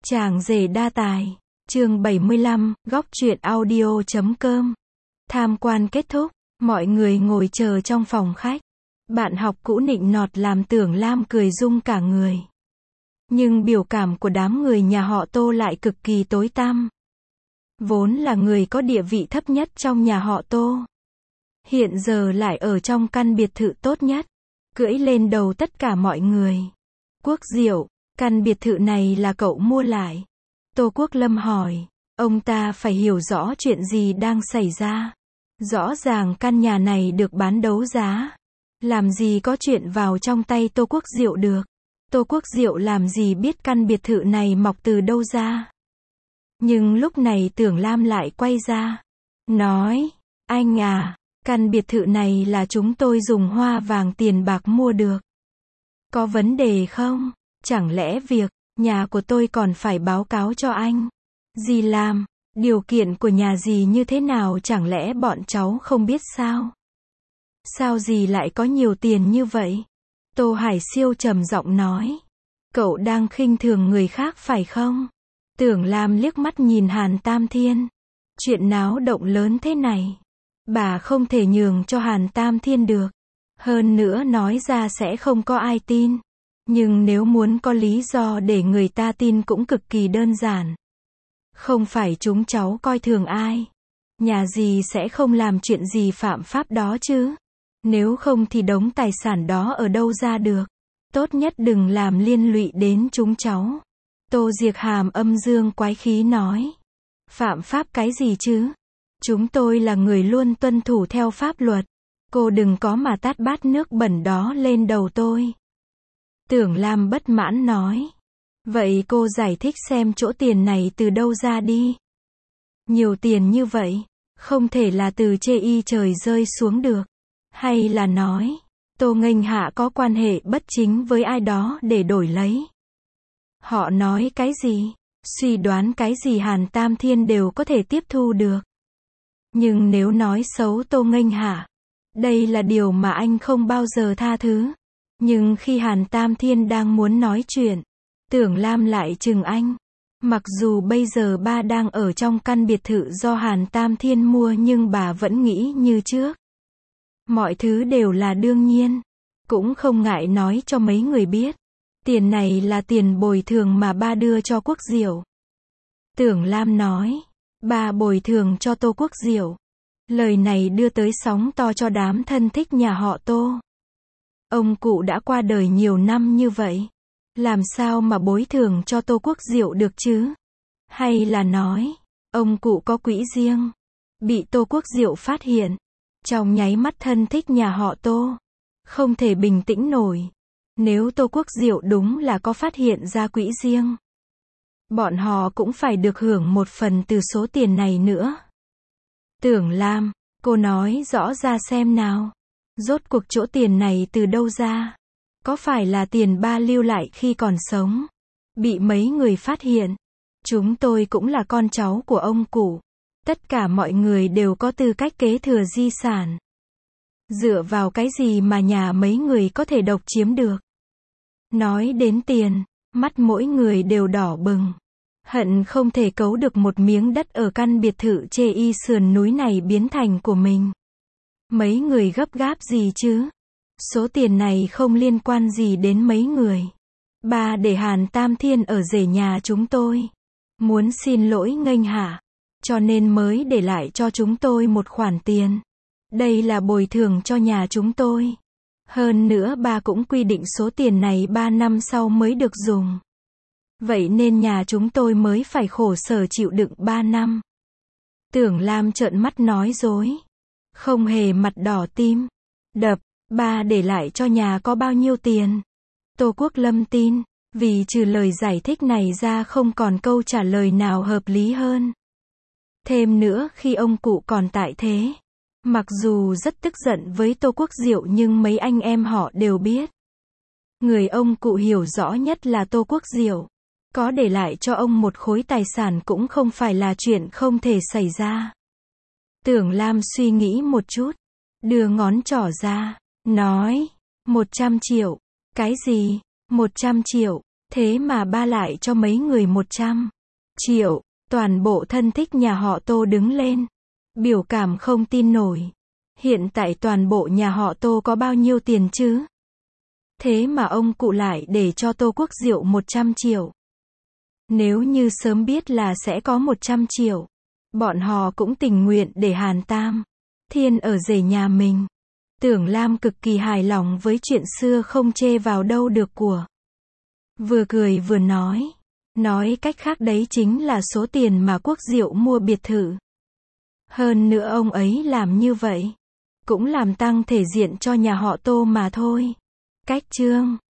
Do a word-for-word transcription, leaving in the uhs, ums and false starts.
Chàng rể đa tài, chương bảy mươi lăm, góc truyện audio chấm com. Tham quan kết thúc, mọi người ngồi chờ trong phòng khách. Bạn học cũ nịnh nọt làm Tưởng Lam cười rung cả người. Nhưng biểu cảm của đám người nhà họ Tô lại cực kỳ tối tăm. Vốn là người có địa vị thấp nhất trong nhà họ Tô. Hiện giờ lại ở trong căn biệt thự tốt nhất, cưỡi lên đầu tất cả mọi người. Quốc Diệu, căn biệt thự này là cậu mua lại? Tô Quốc Lâm hỏi. Ông ta phải hiểu rõ chuyện gì đang xảy ra. Rõ ràng căn nhà này được bán đấu giá. Làm gì có chuyện vào trong tay Tô Quốc Diệu được. Tô Quốc Diệu làm gì biết căn biệt thự này mọc từ đâu ra. Nhưng lúc này Tưởng Lam lại quay ra. Nói, anh à, căn biệt thự này là chúng tôi dùng hoa vàng tiền bạc mua được. Có vấn đề không? Chẳng lẽ việc nhà của tôi còn phải báo cáo cho anh? Dì làm, điều kiện của nhà dì như thế nào chẳng lẽ bọn cháu không biết sao? Sao dì lại có nhiều tiền như vậy? Tô Hải Siêu trầm giọng nói. Cậu đang khinh thường người khác phải không? Tưởng Lam liếc mắt nhìn Hàn Tam Thiên. Chuyện náo động lớn thế này, bà không thể nhường cho Hàn Tam Thiên được. Hơn nữa nói ra sẽ không có ai tin. Nhưng nếu muốn có lý do để người ta tin cũng cực kỳ đơn giản. Không phải chúng cháu coi thường ai. Nhà dì sẽ không làm chuyện gì phạm pháp đó chứ. Nếu không thì đống tài sản đó ở đâu ra được. Tốt nhất đừng làm liên lụy đến chúng cháu. Tô Diệc Hàm âm dương quái khí nói. Phạm pháp cái gì chứ? Chúng tôi là người luôn tuân thủ theo pháp luật. Cô đừng có mà tát bát nước bẩn đó lên đầu tôi. Tưởng Lam bất mãn nói. Vậy cô giải thích xem chỗ tiền này từ đâu ra đi. Nhiều tiền như vậy, không thể là từ chê y trời rơi xuống được. Hay là nói, Tô Nghênh Hạ có quan hệ bất chính với ai đó để đổi lấy. Họ nói cái gì, suy đoán cái gì Hàn Tam Thiên đều có thể tiếp thu được. Nhưng nếu nói xấu Tô Nghênh Hạ, đây là điều mà anh không bao giờ tha thứ. Nhưng khi Hàn Tam Thiên đang muốn nói chuyện, Tưởng Lam lại chừng anh. Mặc dù bây giờ ba đang ở trong căn biệt thự do Hàn Tam Thiên mua nhưng bà vẫn nghĩ như trước. Mọi thứ đều là đương nhiên. Cũng không ngại nói cho mấy người biết. Tiền này là tiền bồi thường mà ba đưa cho Quốc Diệu. Tưởng Lam nói. Ba bồi thường cho Tô Quốc Diệu. Lời này đưa tới sóng to cho đám thân thích nhà họ Tô. Ông cụ đã qua đời nhiều năm như vậy. Làm sao mà bồi thường cho Tô Quốc Diệu được chứ? Hay là nói, ông cụ có quỹ riêng. Bị Tô Quốc Diệu phát hiện. Trong nháy mắt thân thích nhà họ Tô. Không thể bình tĩnh nổi. Nếu Tô Quốc Diệu đúng là có phát hiện ra quỹ riêng. Bọn họ cũng phải được hưởng một phần từ số tiền này nữa. Tưởng Lam, cô nói rõ ra xem nào. Rốt cuộc chỗ tiền này từ đâu ra? Có phải là tiền ba lưu lại khi còn sống? Bị mấy người phát hiện. Chúng tôi cũng là con cháu của ông cụ. Tất cả mọi người đều có tư cách kế thừa di sản. Dựa vào cái gì mà nhà mấy người có thể độc chiếm được? Nói đến tiền, mắt mỗi người đều đỏ bừng. Hận không thể cấu được một miếng đất ở căn biệt thự chê y sườn núi này biến thành của mình. Mấy người gấp gáp gì chứ? Số tiền này không liên quan gì đến mấy người. Ba để Hàn Tam Thiên ở rể nhà chúng tôi. Muốn xin lỗi Nghênh Hạ. Cho nên mới để lại cho chúng tôi một khoản tiền. Đây là bồi thường cho nhà chúng tôi. Hơn nữa ba cũng quy định số tiền này ba năm sau mới được dùng. Vậy nên nhà chúng tôi mới phải khổ sở chịu đựng ba năm. Tưởng Lam trợn mắt nói dối. Không hề mặt đỏ tim. Đập, ba để lại cho nhà có bao nhiêu tiền? Tô Quốc Lâm tin, vì trừ lời giải thích này ra không còn câu trả lời nào hợp lý hơn. Thêm nữa khi ông cụ còn tại thế. Mặc dù rất tức giận với Tô Quốc Diệu nhưng mấy anh em họ đều biết. Người ông cụ hiểu rõ nhất là Tô Quốc Diệu. Có để lại cho ông một khối tài sản cũng không phải là chuyện không thể xảy ra. Tưởng Lam suy nghĩ một chút. Đưa ngón trỏ ra. Nói. Một trăm triệu. Cái gì? Một trăm triệu. Thế mà ba lại cho mấy người một trăm triệu. Toàn bộ thân thích nhà họ Tô đứng lên. Biểu cảm không tin nổi. Hiện tại toàn bộ nhà họ Tô có bao nhiêu tiền chứ? Thế mà ông cụ lại để cho Tô Quốc Diệu một trăm triệu. Nếu như sớm biết là sẽ có một trăm triệu, bọn họ cũng tình nguyện để Hàn Tam Thiên ở rể nhà mình. Tưởng Lam cực kỳ hài lòng với chuyện xưa không chê vào đâu được của. Vừa cười vừa nói. Nói cách khác đấy chính là số tiền mà Quốc Diệu mua biệt thự. Hơn nữa ông ấy làm như vậy cũng làm tăng thể diện cho nhà họ Tô mà thôi. Cách chương